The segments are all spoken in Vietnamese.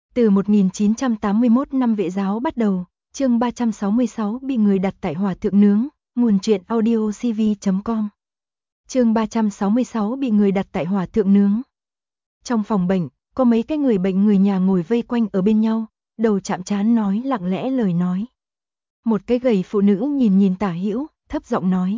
Từ 1981 năm Vệ giáo bắt đầu, chương 366 bị người đặt tại hỏa thượng nướng, nguồn truyện audiocv.com. Chương 366 bị người đặt tại hỏa thượng nướng. Trong phòng bệnh, có mấy cái người bệnh người nhà ngồi vây quanh ở bên nhau, đầu chạm trán nói lặng lẽ lời nói. Một cái gầy phụ nữ nhìn Tả Hữu, thấp giọng nói: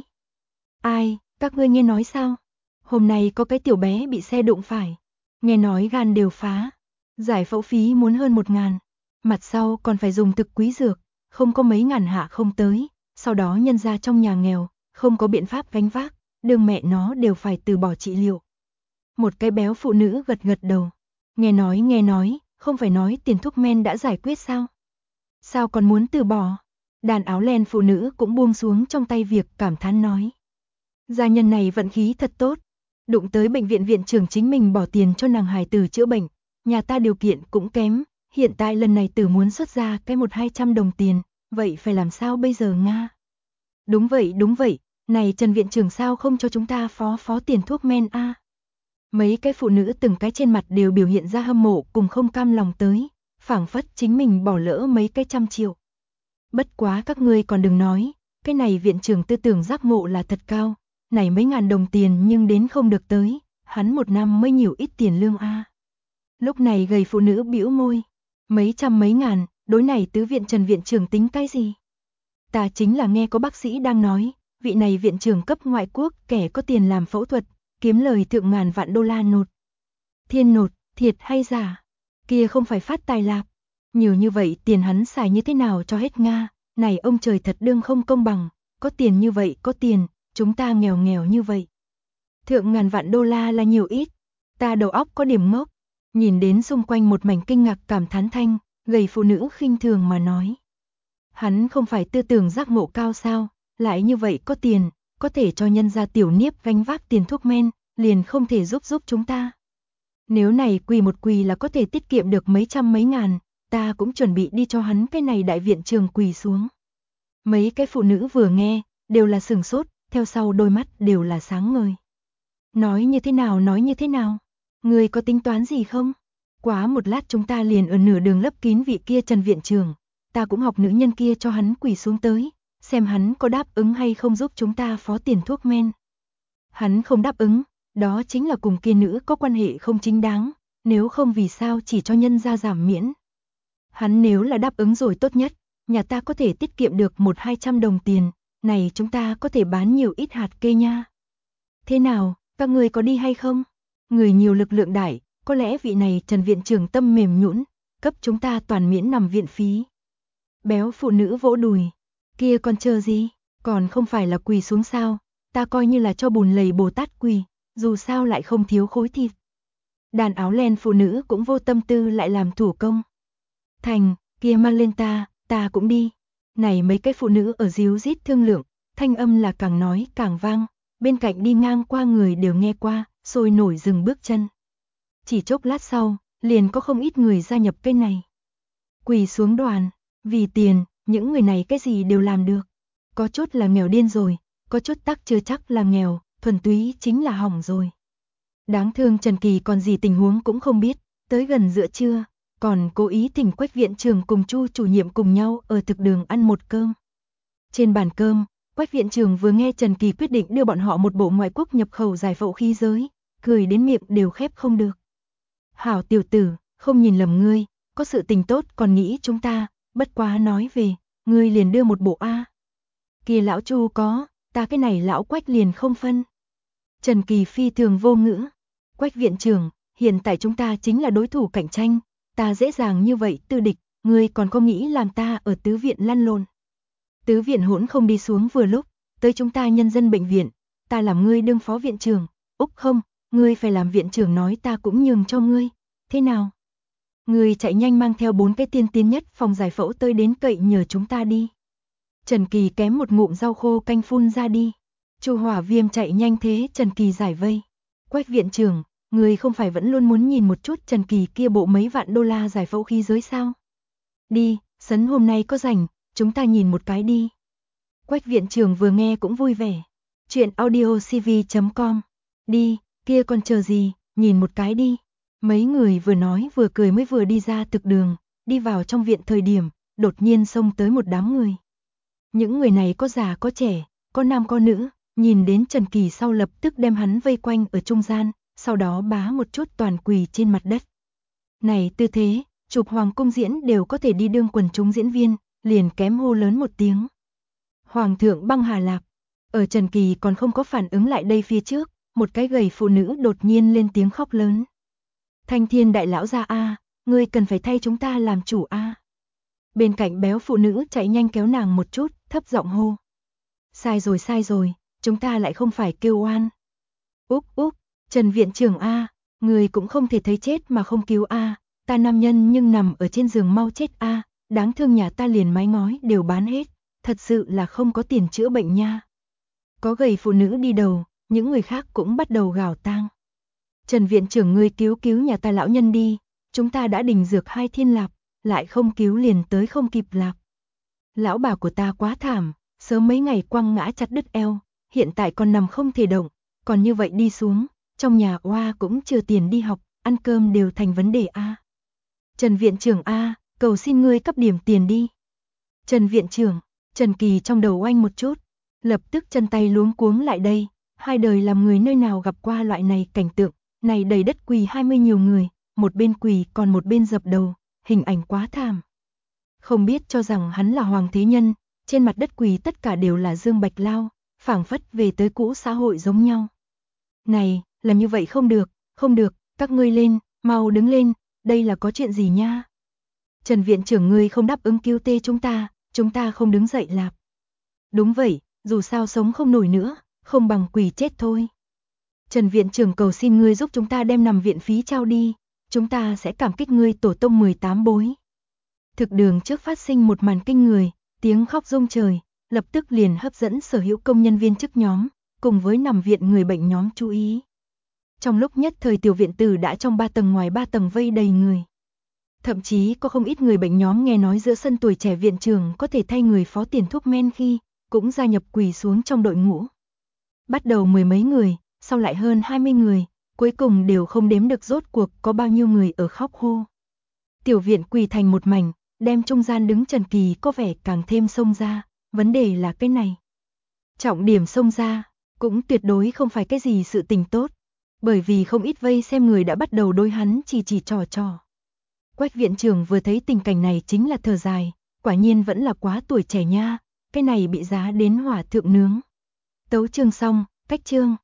"Ai, các ngươi nghe nói sao? Hôm nay có cái tiểu bé bị xe đụng phải, nghe nói gan đều phá. Giải phẫu phí muốn hơn 1.000, mặt sau còn phải dùng thực quý dược, không có mấy ngàn hạ không tới, sau đó nhân gia trong nhà nghèo, không có biện pháp gánh vác, đương mẹ nó đều phải từ bỏ trị liệu." Một cái béo phụ nữ gật đầu. Nghe nói, không phải nói tiền thuốc men đã giải quyết sao? Sao còn muốn từ bỏ? Đàn áo len phụ nữ cũng buông xuống trong tay việc, cảm thán nói: gia nhân này vận khí thật tốt, đụng tới bệnh viện viện trưởng chính mình bỏ tiền cho nàng hài tử chữa bệnh, nhà ta điều kiện cũng kém, hiện tại lần này tử muốn xuất ra cái 100-200 đồng tiền, vậy phải làm sao bây giờ nga? Đúng vậy, này Trần viện trưởng sao không cho chúng ta phó tiền thuốc men a? Mấy cái phụ nữ từng cái trên mặt đều biểu hiện ra hâm mộ cùng không cam lòng tới, phảng phất chính mình bỏ lỡ mấy cái trăm triệu. Bất quá các ngươi còn đừng nói, cái này viện trưởng tư tưởng giác ngộ là thật cao, này mấy ngàn đồng tiền nhưng đến không được tới, hắn một năm mới nhiều ít tiền lương a. Lúc này gầy phụ nữ bĩu môi, mấy trăm mấy ngàn, đối này tứ viện Trần viện trưởng tính cái gì? Ta chính là nghe có bác sĩ đang nói, vị này viện trưởng cấp ngoại quốc kẻ có tiền làm phẫu thuật, kiếm lời thượng ngàn vạn đô la nột. Thiên nột, thiệt hay giả? Kia không phải phát tài lạc. Nhiều như vậy tiền hắn xài như thế nào cho hết nga, này ông trời thật đương không công bằng, có tiền như vậy có tiền, chúng ta nghèo như vậy. Thượng ngàn vạn đô la là nhiều ít, ta đầu óc có điểm ngốc. Nhìn đến xung quanh một mảnh kinh ngạc cảm thán thanh, gầy phụ nữ khinh thường mà nói: hắn không phải tư tưởng giác ngộ cao sao, lại như vậy có tiền, có thể cho nhân gia tiểu niếp gánh vác tiền thuốc men, liền không thể giúp chúng ta. Nếu này quỳ một quỳ là có thể tiết kiệm được mấy trăm mấy ngàn, ta cũng chuẩn bị đi cho hắn cái này đại viện trường quỳ xuống. Mấy cái phụ nữ vừa nghe, đều là sửng sốt, theo sau đôi mắt đều là sáng ngời. Nói như thế nào? Người có tính toán gì không? Quá một lát chúng ta liền ở nửa đường lấp kín vị kia Trần viện trưởng, ta cũng học nữ nhân kia cho hắn quỳ xuống tới, xem hắn có đáp ứng hay không giúp chúng ta phó tiền thuốc men. Hắn không đáp ứng, đó chính là cùng kia nữ có quan hệ không chính đáng, nếu không vì sao chỉ cho nhân gia giảm miễn. Hắn nếu là đáp ứng rồi tốt nhất, nhà ta có thể tiết kiệm được 100-200 đồng tiền, này chúng ta có thể bán nhiều ít hạt kê nha. Thế nào, các người có đi hay không? Người nhiều lực lượng đại, có lẽ vị này Trần viện trưởng tâm mềm nhũn, cấp chúng ta toàn miễn nằm viện phí. Béo phụ nữ vỗ đùi, kia còn chờ gì, còn không phải là quỳ xuống sao, ta coi như là cho bùn lầy Bồ Tát quỳ, dù sao lại không thiếu khối thịt. Đàn áo len phụ nữ cũng vô tâm tư lại làm thủ công. Thành, kia mang lên ta cũng đi. Này mấy cái phụ nữ ở díu rít thương lượng, thanh âm là càng nói càng vang, bên cạnh đi ngang qua người đều nghe qua, sôi nổi dừng bước chân. Chỉ chốc lát sau, liền có không ít người gia nhập cái này. Quỳ xuống đoàn, vì tiền, những người này cái gì đều làm được. Có chút là nghèo điên rồi, có chút tắc chưa chắc là nghèo, thuần túy chính là hỏng rồi. Đáng thương Trần Kỳ còn gì tình huống cũng không biết, tới gần giữa trưa, còn cố ý thỉnh Quách viện trưởng cùng Chu chủ nhiệm cùng nhau ở thực đường ăn một cơm. Trên bàn cơm, Quách viện trưởng vừa nghe Trần Kỳ quyết định đưa bọn họ một bộ ngoại quốc nhập khẩu giải phẫu khí giới, cười đến miệng đều khép không được. Hảo tiểu tử, không nhìn lầm ngươi, có sự tình tốt còn nghĩ chúng ta, bất quá nói về, ngươi liền đưa một bộ a. Kia lão Chu có, ta cái này lão Quách liền không phân. Trần Kỳ phi thường vô ngữ. Quách viện trưởng, hiện tại chúng ta chính là đối thủ cạnh tranh, ta dễ dàng như vậy tư địch, ngươi còn có nghĩ làm ta ở tứ viện lăn lộn. Tứ viện hỗn không đi xuống vừa lúc, tới chúng ta nhân dân bệnh viện, ta làm ngươi đương phó viện trưởng, úc không, ngươi phải làm viện trưởng nói ta cũng nhường cho ngươi, thế nào? Ngươi chạy nhanh mang theo 4 cái tiên tiến nhất phòng giải phẫu tới đến cậy nhờ chúng ta đi. Trần Kỳ kém một ngụm rau khô canh phun ra đi. Chu Hỏa Viêm chạy nhanh thế Trần Kỳ giải vây. Quách viện trưởng, người không phải vẫn luôn muốn nhìn một chút Trần Kỳ kia bộ mấy vạn đô la giải phẫu khí giới sao? Đi, sấn hôm nay có rảnh, chúng ta nhìn một cái đi. Quách viện trưởng vừa nghe cũng vui vẻ. Chuyện audiocv.com. Đi, kia còn chờ gì, nhìn một cái đi. Mấy người vừa nói vừa cười mới vừa đi ra thực đường, đi vào trong viện thời điểm, đột nhiên xông tới một đám người. Những người này có già có trẻ, có nam có nữ, nhìn đến Trần Kỳ sau lập tức đem hắn vây quanh ở trung gian, sau đó bá một chút toàn quỳ trên mặt đất. Này tư thế, chụp hoàng cung diễn đều có thể đi đương quần chúng diễn viên, liền kém hô lớn một tiếng. Hoàng thượng băng hà lạc, ở Trần Kỳ còn không có phản ứng lại đây phía trước, một cái gầy phụ nữ đột nhiên lên tiếng khóc lớn. Thanh Thiên đại lão gia a, ngươi cần phải thay chúng ta làm chủ a. Bên cạnh béo phụ nữ chạy nhanh kéo nàng một chút, thấp giọng hô. Sai rồi, chúng ta lại không phải kêu oan. Úp, Trần viện trưởng a, người cũng không thể thấy chết mà không cứu a, ta nam nhân nhưng nằm ở trên giường mau chết a, đáng thương nhà ta liền mái ngói đều bán hết, thật sự là không có tiền chữa bệnh nha. Có gầy phụ nữ đi đầu, những người khác cũng bắt đầu gào tang. Trần viện trưởng ngươi cứu nhà ta lão nhân đi, chúng ta đã đình dược 2 thiên lạp, lại không cứu liền tới không kịp lạp. Lão bà của ta quá thảm, sớm mấy ngày quăng ngã chặt đứt eo, hiện tại còn nằm không thể động, còn như vậy đi xuống, trong nhà oa cũng chưa tiền đi học, ăn cơm đều thành vấn đề a. Trần viện trưởng a, cầu xin ngươi cấp điểm tiền đi. Trần viện trưởng, Trần Kỳ trong đầu oanh một chút, lập tức chân tay luống cuống lại đây, hai đời làm người nơi nào gặp qua loại này cảnh tượng, này đầy đất quỳ 20 nhiều người, một bên quỳ còn một bên dập đầu, hình ảnh quá thảm. Không biết cho rằng hắn là hoàng thế nhân, trên mặt đất quỳ tất cả đều là Dương Bạch Lao, phảng phất về tới cũ xã hội giống nhau. Này, làm như vậy không được, các ngươi lên, mau đứng lên, đây là có chuyện gì nha? Trần viện trưởng ngươi không đáp ứng cứu tê chúng ta không đứng dậy lạp. Đúng vậy, dù sao sống không nổi nữa, không bằng quỳ chết thôi. Trần viện trưởng cầu xin ngươi giúp chúng ta đem nằm viện phí trao đi, chúng ta sẽ cảm kích ngươi tổ tông 18 bối. Thực đường trước phát sinh một màn kinh người, tiếng khóc rung trời, lập tức liền hấp dẫn sở hữu công nhân viên chức nhóm, cùng với nằm viện người bệnh nhóm chú ý. Trong lúc nhất thời tiểu viện tử đã trong 3 tầng ngoài 3 tầng vây đầy người. Thậm chí có không ít người bệnh nhóm nghe nói giữa sân tuổi trẻ viện trưởng có thể thay người phó tiền thuốc men khi, cũng gia nhập quỳ xuống trong đội ngũ. Bắt đầu 10 mấy người, sau lại hơn 20 người, cuối cùng đều không đếm được rốt cuộc có bao nhiêu người ở khóc hô. Tiểu viện quỳ thành một mảnh, đem trung gian đứng Trần Kỳ có vẻ càng thêm xông ra, vấn đề là cái này. Trọng điểm xông ra, cũng tuyệt đối không phải cái gì sự tình tốt, bởi vì không ít vây xem người đã bắt đầu đối hắn chỉ trò. Quách viện trưởng vừa thấy tình cảnh này chính là thở dài, quả nhiên vẫn là quá tuổi trẻ nha, cái này bị giá đến hỏa thượng nướng. Tấu chương xong, cách chương.